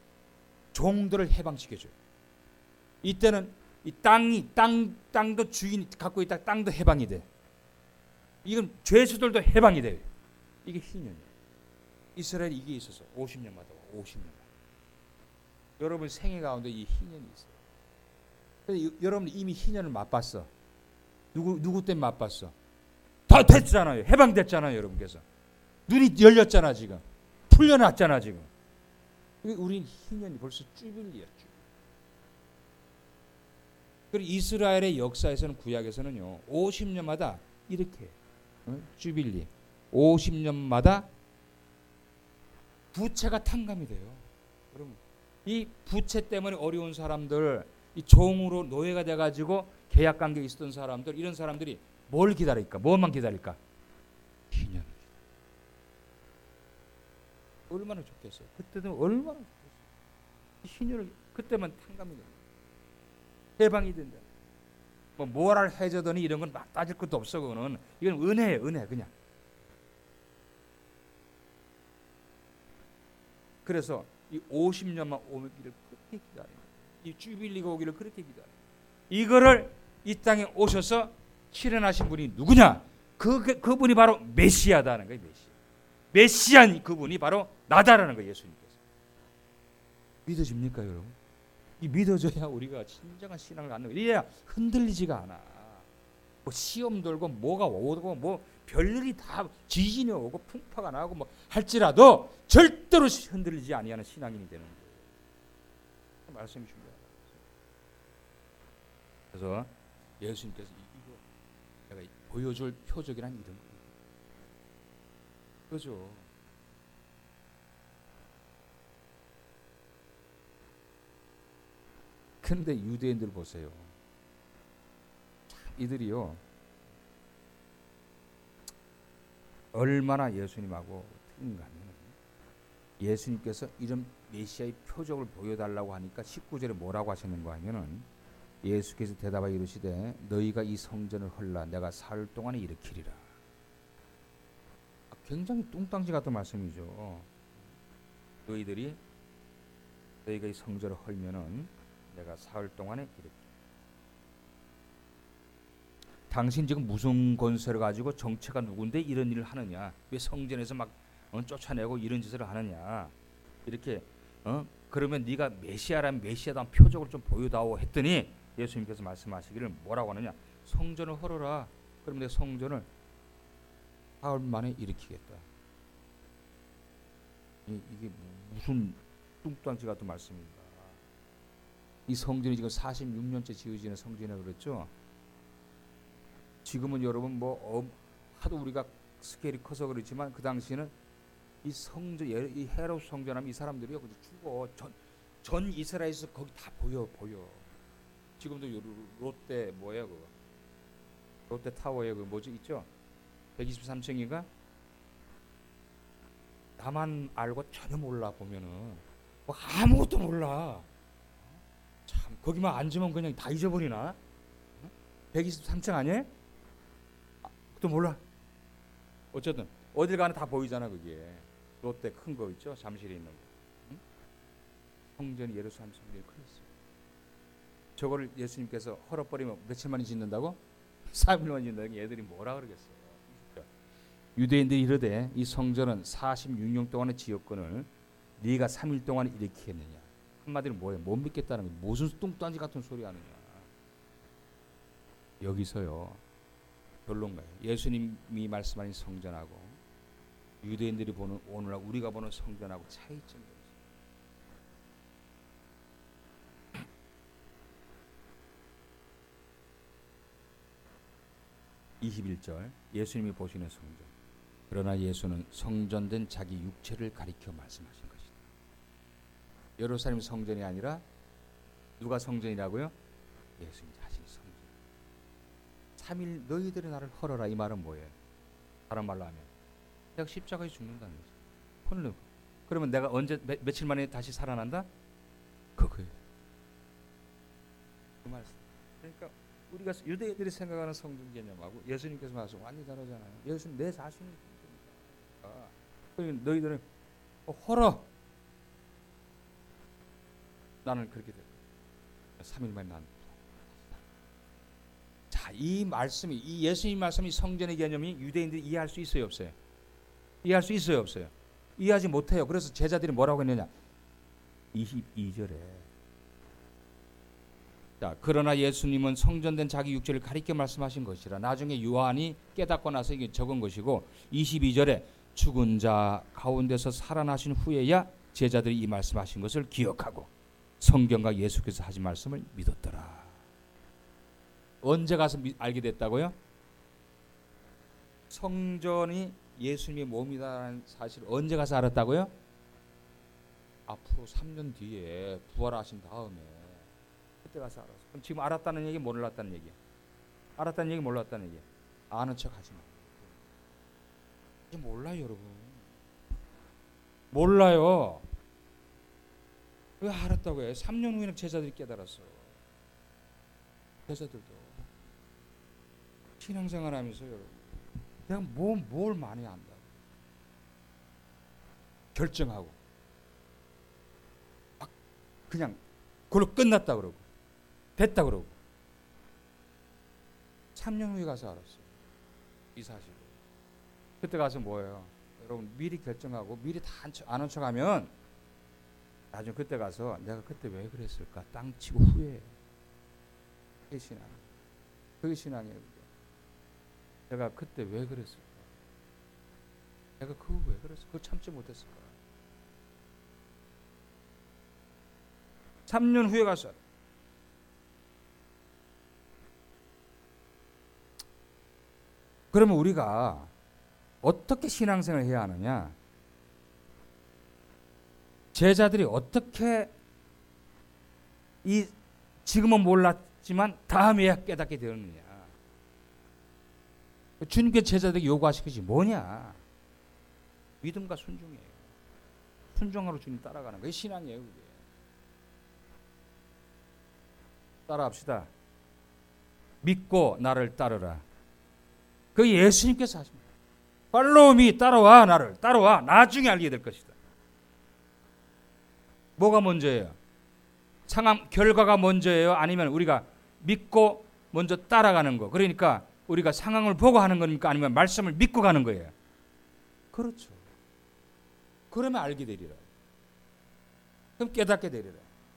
종들을 해방시켜 줘요. 이때는 이 땅이 땅 땅도 주인이 갖고 있다. 땅도 해방이 돼. 이건 죄수들도 해방이 돼요. 이게 희년이에요. 이스라엘이 이게 있어서 오십 년마다 오십 년. 여러분 생애 가운데 이 희년이 있어요. 그래서 여러분 이미 희년을 맛봤어. 누구 누구 때문에 맛봤어? 다 됐잖아요. 해방됐잖아요, 여러분께서. 눈이 열렸잖아 지금. 풀려났잖아 지금. 우린 희년이 벌써 주빌리야. 그리고 이스라엘의 역사에서는 구약에서는요 오십 년마다 이렇게 어? 주빌리 오십 년마다 부채가 탕감이 돼요. 여러분 이 부채 때문에 어려운 사람들, 이 종으로 노예가 돼가지고 계약 관계에 있었던 사람들, 이런 사람들이 뭘 기다릴까? 뭐만 기다릴까? 희년을. 얼마나 좋겠어요. 그때도 얼마나 좋겠어요. 희년을 그때만 탕감이 된다. 해방이 된다. 뭐 뭐를 해저더니 이런 건 막 따질 것도 없어. 그거는 이건 은혜예요, 은혜 그냥. 그래서 이 오십 년만 오기를 그렇게 기다려요. 이 주빌리가 오기를 그렇게 기다려요. 이거를 이 땅에 오셔서 실현하신 분이 누구냐? 그 그분이 바로 메시아다는 거예요. 메시아. 메시아인 그분이 바로 나다라는 거예요. 예수님께서. 믿어집니까, 여러분? 이 믿어져야 우리가 진정한 신앙을 갖는 거예요. 이래야 흔들리지가 않아. 뭐 시험 들고 뭐가 오고 뭐 별일이 다 지진이 오고 풍파가 나고 뭐 할지라도 절대로 흔들리지 아니하는 신앙인이 되는 거예요. 말씀이 중요하다. 그래서 예수님께서 이거 내가 보여줄 표적이란 이런 거예요. 그죠? 근데 유대인들 보세요. 이들이요 얼마나 예수님하고 틀린가 하면 예수님께서 이런 메시아의 표적을 보여달라고 하니까 십구 절에 뭐라고 하셨는가 하면은 예수께서 대답하여 이르시되 너희가 이 성전을 헐라 내가 사흘 동안에 일으키리라. 굉장히 뚱땅지 같은 말씀이죠. 너희들이 너희가 이 성전을 헐면은 내가 사흘 동안에 일으키리라. 당신 지금 무슨 권세를 가지고 정체가 누군데 이런 일을 하느냐? 왜 성전에서 막 어, 쫓아내고 이런 짓을 하느냐? 이렇게 어? 그러면 네가 메시아라면 메시아다운 표적을 좀 보여다오 했더니 예수님께서 말씀하시기를 뭐라고 하느냐? 성전을 헐어라. 그러면 내 성전을 사흘 만에 일으키겠다. 이, 이게 무슨 뚱뚱지 같은 말씀입니까? 이 성전이 지금 사십육 년째 지어지는 성전이라고 그랬죠. 지금은 여러분 뭐 어, 하도 우리가 스케일이 커서 그렇지만 그 당시에는 이 성전, 이 헤롯 성전하면 이 사람들이요, 그저 죽어. 전, 전 이스라엘에서 거기 다 보여, 보여. 지금도 롯데 뭐예요, 그거? 롯데 타워에 그 뭐지 있죠? 백이십삼 층인가? 나만 알고 전혀 몰라 보면은 뭐 아무것도 몰라. 참 거기만 앉으면 그냥 다 잊어버리나? 백이십삼 층 아니에요? 또 몰라. 어쨌든 어딜 가나 다 보이잖아. 그게 롯데 큰 거 있죠, 잠실에 있는 거. 응? 성전이 예루살렘 성전이 크였어요. 저거를 예수님께서 헐어버리면 며칠 만에 짓는다고? 삼 일 만에 짓는다고? 얘들이 뭐라 그러겠어요. 유대인들이 이르되 이 성전은 사십육 년 동안의 지었건을 네가 삼 일 동안에 일으키겠느냐? 한마디로 뭐예요? 못 믿겠다는 거예요. 무슨 뚱딴지 같은 소리 하느냐? 여기서요 결론가요. 예수님이 말씀하신 성전하고 유대인들이 보는 오늘날 우리가 보는 성전하고 차이점이 있어요. 이십일 절 예수님이 보시는 성전. 그러나 예수는 성전된 자기 육체를 가리켜 말씀하신 것이다. 예루살렘 성전이 아니라 누가 성전이라고요? 예수님 자신이 성전. 삼 일 너희들이 나를 헐어라. 이 말은 뭐예요? 다른 말로 하면 내가 십자가에 죽는다는 거죠. 혼을 내고. 그러면 내가 언제 매, 며칠 만에 다시 살아난다? 그거예요. 그 말씀. 그러니까 우리가 유대인들이 생각하는 성전 개념하고 예수님께서 말씀 완전히 다르잖아요. 예수님 내 자신이 성전이다. 그러니까 너희들은 어, 헐어. 나는 그렇게 될 거야. 삼 일 만에 난. 자, 이 말씀이 이 예수님 말씀이 성전의 개념이 유대인들이 이해할 수 있어요, 없어요? 이해할 수 있어요, 없어요? 이해하지 못해요. 그래서 제자들이 뭐라고 했느냐? 이십이 절에 자, 그러나 예수님은 성전된 자기 육체를 가리켜 말씀하신 것이라. 나중에 요한이 깨닫고 나서 이게 적은 것이고 이십이 절에 죽은 자 가운데서 살아나신 후에야 제자들이 이 말씀하신 것을 기억하고 성경과 예수께서 하신 말씀을 믿었더라. 언제 가서 미, 알게 됐다고요? 성전이 예수님의 몸이라는 사실을 언제 가서 알았다고요? 앞으로 삼 년 뒤에 부활하신 다음에 그때 가서 알았어. 그럼 지금 알았다는 얘기 몰랐다는 얘기야? 알았다는 얘기 몰랐다는 얘기야? 아는 척 하지 마. 이제 몰라요 여러분. 몰라요. 왜 알았다고 해? 삼 년 후에는 제자들이 깨달았어. 제자들도 신앙생활 하면서 여러분 내가 뭐, 뭘 많이 안다고 결정하고 막 그냥 그걸로 끝났다 그러고 됐다 그러고 삼 년 후에 가서 알았어요. 이 사실을. 그때 가서 뭐예요? 여러분 미리 결정하고 미리 다 아는 척하면 나중에 그때 가서 내가 그때 왜 그랬을까 땅 치고 후회해. 그게 신앙. 그게 신앙이에요. 내가 그때 왜 그랬을까? 내가 그거 왜 그랬을까? 그거 참지 못했을까? 삼 년 후에 가서 그러면 우리가 어떻게 신앙생활을 해야 하느냐? 제자들이 어떻게 이 지금은 몰랐지만 다음에야 깨닫게 되었느냐? 주님께 제자들에게 요구하신 것이 뭐냐? 믿음과 순종이에요. 순종하러 주님 따라가는 거. 그게 신앙이에요. 그게. 따라합시다. 믿고 나를 따르라. 그 예수님께서 하십니다. Follow me, 따라와 나를 따라와. 나중에 알게 될 것이다. 뭐가 먼저예요? 상황 결과가 먼저예요? 아니면 우리가 믿고 먼저 따라가는 거? 그러니까 우리가 상황을 보고 하는 겁니까? 아니면 말씀을 믿고 가는 거예요? 그렇죠. 그러면 알게 되리라. 그럼 깨닫게 되리라.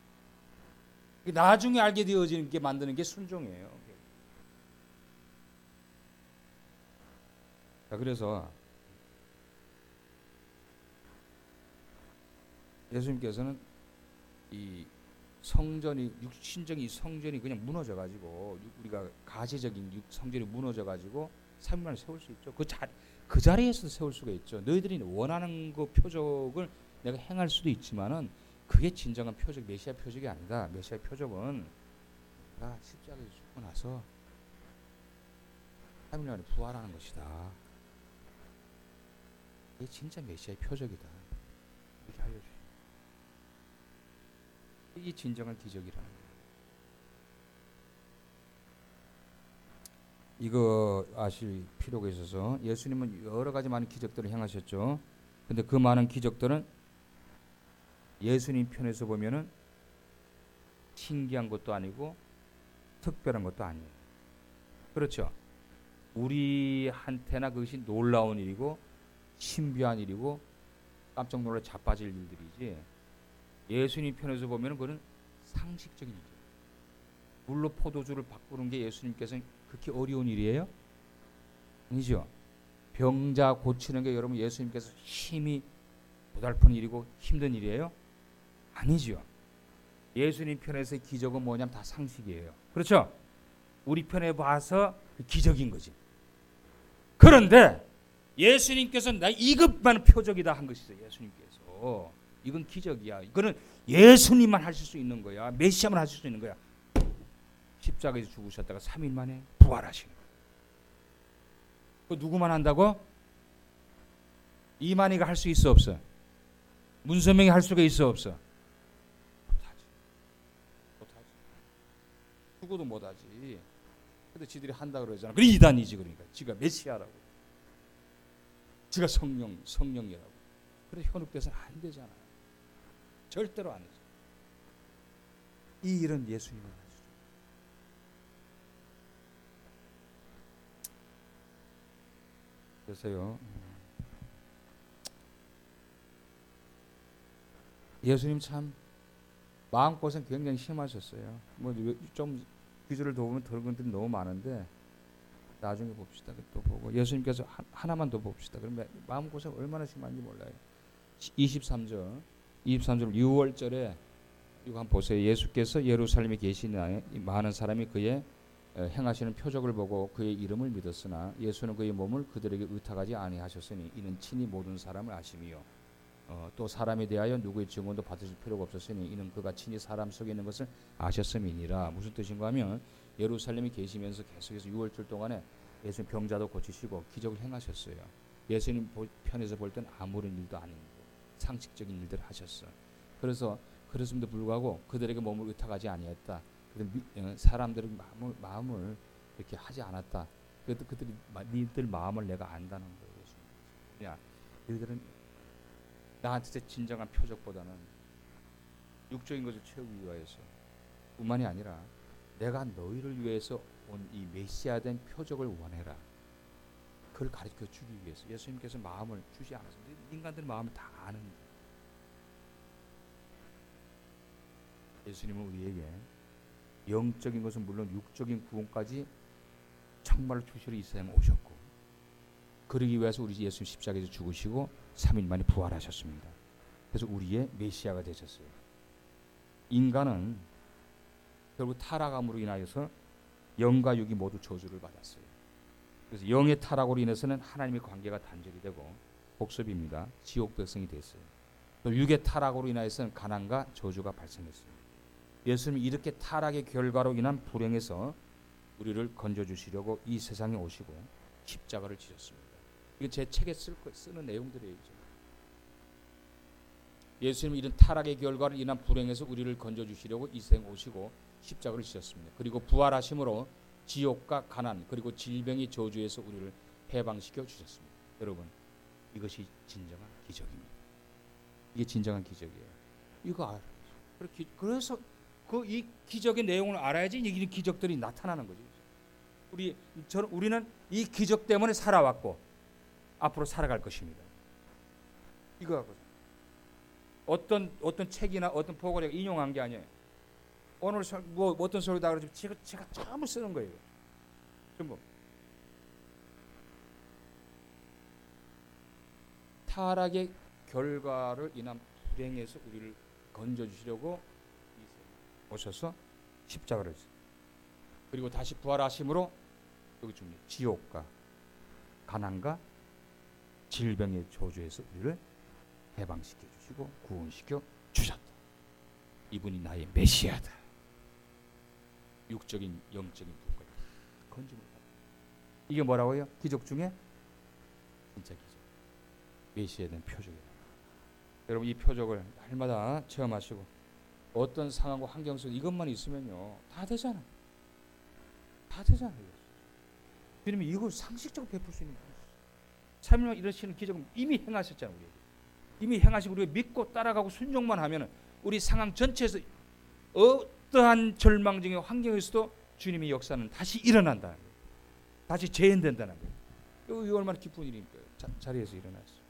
나중에 알게 되어지는 게 만드는 게 순종이에요. 자, 그래서 예수님께서는 이 성전이 육신적인 성전이 그냥 무너져 가지고 우리가 가시적인 성전이 무너져 가지고 삼 일 만에 세울 수 있죠. 그 자리 그 자리에서 세울 수가 있죠. 너희들이 원하는 그 표적을 내가 행할 수도 있지만은 그게 진정한 표적 메시아 표적이 아니다. 메시아 표적은 내가 십자가에서 죽고 나서 삼 일 만에 부활하는 것이다. 이게 진짜 메시아의 표적이다. 이렇게 알려주시죠. 이게 진정한 기적이라는 거예요. 이거 아실 필요가 있어서 예수님은 여러 가지 많은 기적들을 행하셨죠. 근데 그 많은 기적들은 예수님 편에서 보면은 신기한 것도 아니고 특별한 것도 아니에요. 그렇죠. 우리한테나 그것이 놀라운 일이고 신비한 일이고 깜짝 놀라 자빠질 일들이지 예수님 편에서 보면 그건 상식적인 일이에요. 물로 포도주를 바꾸는 게 예수님께서는 그렇게 어려운 일이에요? 아니죠. 병자 고치는 게 여러분 예수님께서 힘이 고달픈 일이고 힘든 일이에요? 아니죠. 예수님 편에서의 기적은 뭐냐면 다 상식이에요. 그렇죠? 우리 편에 봐서 기적인 거지. 그런데 예수님께서 나 이것만 표적이다 한 것이죠. 예수님께서 이건 기적이야. 이거는 예수님만 하실 수 있는 거야. 메시아만 하실 수 있는 거야. 십자가에서 죽으셨다가 삼 일 만에 부활하시는 거야. 그 누구만 한다고? 이만희가 할 수 있어 없어? 문선명이 할 수가 있어 없어? 못하지. 못하지. 누구도 못하지. 근데 지들이 한다 그러잖아. 그래 이단이지. 그러니까 지가 메시아라고. 지가 성령, 성령이라고. 그래 현혹돼서는 안 되잖아. 절대로 안 되죠. 이 일은 예수님은 하시죠. 그래서요. 예수님 참 마음고생 굉장히 심하셨어요. 뭐 좀 귀주를 더 보면 들은 것들이 너무 많은데 나중에 봅시다. 또 보고 예수님께서 하, 하나만 더 봅시다. 그러면 마음고생 얼마나 심한지 몰라요. 이십삼 절 이십삼 절 유월절에 이거 한번 보세요. 예수께서 예루살렘에 계시나 많은 사람이 그의 행하시는 표적을 보고 그의 이름을 믿었으나 예수는 그의 몸을 그들에게 의탁하지 아니하셨으니 이는 친히 모든 사람을 아심이요. 어, 또 사람에 대하여 누구의 증언도 받으실 필요가 없었으니 이는 그가 친히 사람 속에 있는 것을 아셨음이니라. 무슨 뜻인가 하면 예루살렘에 계시면서 계속해서 유월절 동안에 예수님 병자도 고치시고 기적을 행하셨어요. 예수님 편에서 볼 땐 아무런 일도 아닌 상식적인 일들을 하셨어. 그래서 그랬음에도 불구하고 그들에게 몸을 의탁하지 아니했다. 사람들의 마음을, 마음을 이렇게 하지 않았다. 그들, 그들이 니들 마음을 내가 안다는 거예요. 야, 너희들은 나한테 진정한 표적보다는 육적인 것을 채우기 위하여서 뿐만이 아니라 내가 너희를 위해서 온 이 메시아된 표적을 원해라. 그걸 가르쳐 주기 위해서 예수님께서 마음을 주지 않았습니다. 인간들 마음을 다 아는 거예요. 예수님은 우리에게 영적인 것은 물론 육적인 구원까지 정말로 주시러 이 세상에 오셨고, 그러기 위해서 우리 예수님 십자가에서 죽으시고 삼 일 만에 부활하셨습니다. 그래서 우리의 메시아가 되셨어요. 인간은 결국 타락함으로 인하여서 영과 육이 모두 저주를 받았어요. 그래서 영의 타락으로 인해서는 하나님의 관계가 단절이 되고 복습입니다. 지옥 백성이 됐어요. 또 육의 타락으로 인하여서는 가난과 저주가 발생했어요. 예수님이 이렇게 타락의 결과로 인한 불행에서 우리를 건져주시려고 이 세상에 오시고 십자가를 지셨습니다. 이게 제 책에 쓸 거, 쓰는 내용들이에요. 예수님이 이런 타락의 결과로 인한 불행에서 우리를 건져주시려고 이 세상에 오시고 십자가를 지셨습니다. 그리고 부활하심으로 지옥과 가난 그리고 질병의 저주에서 우리를 해방시켜 주셨습니다. 여러분, 이것이 진정한 기적입니다. 이게 진정한 기적이에요. 이거 알아요. 그래서 그 이 기적의 내용을 알아야지 이 기적들이 나타나는 거죠. 우리 저는 우리는 이 기적 때문에 살아왔고 앞으로 살아갈 것입니다. 이거 하고 어떤 어떤 책이나 어떤 보고를 인용한 게 아니에요. 오늘 서, 뭐 어떤 소리다 그러지 제가 제가 처음 쓰는 거예요. 전부 타락의 결과를 인한 불행에서 우리를 건져주시려고 오셔서 십자가를 했어요. 그리고 다시 부활하심으로 여기 좀 지옥과 가난과 질병의 저주에서 우리를 해방시켜 주시고 구원시켜 주셨다. 이분이 나의 메시아다. 육적인 영적인 부분까지 건짐을 받다. 이게 뭐라고요? 기적 중에 진짜 기적. 메시아에 대한 표적이다. 여러분 이 표적을 날마다 체험하시고 어떤 상황과 환경 속에 이것만 있으면요 다 되잖아. 다 되잖아요. 주님이 이걸 상식적으로 베풀 수 있는 거예요. 삼 일 만에 이러시는 기적은 이미 행하셨잖아요. 우리에게. 이미 행하시고 우리가 믿고 따라가고 순종만 하면 우리 상황 전체에서 어떠한 절망적인 환경에서도 주님의 역사는 다시 일어난다는 거예요. 다시 재현된다는 거예요. 이거 얼마나 기쁜 일입니까? 자, 자리에서 일어났어요.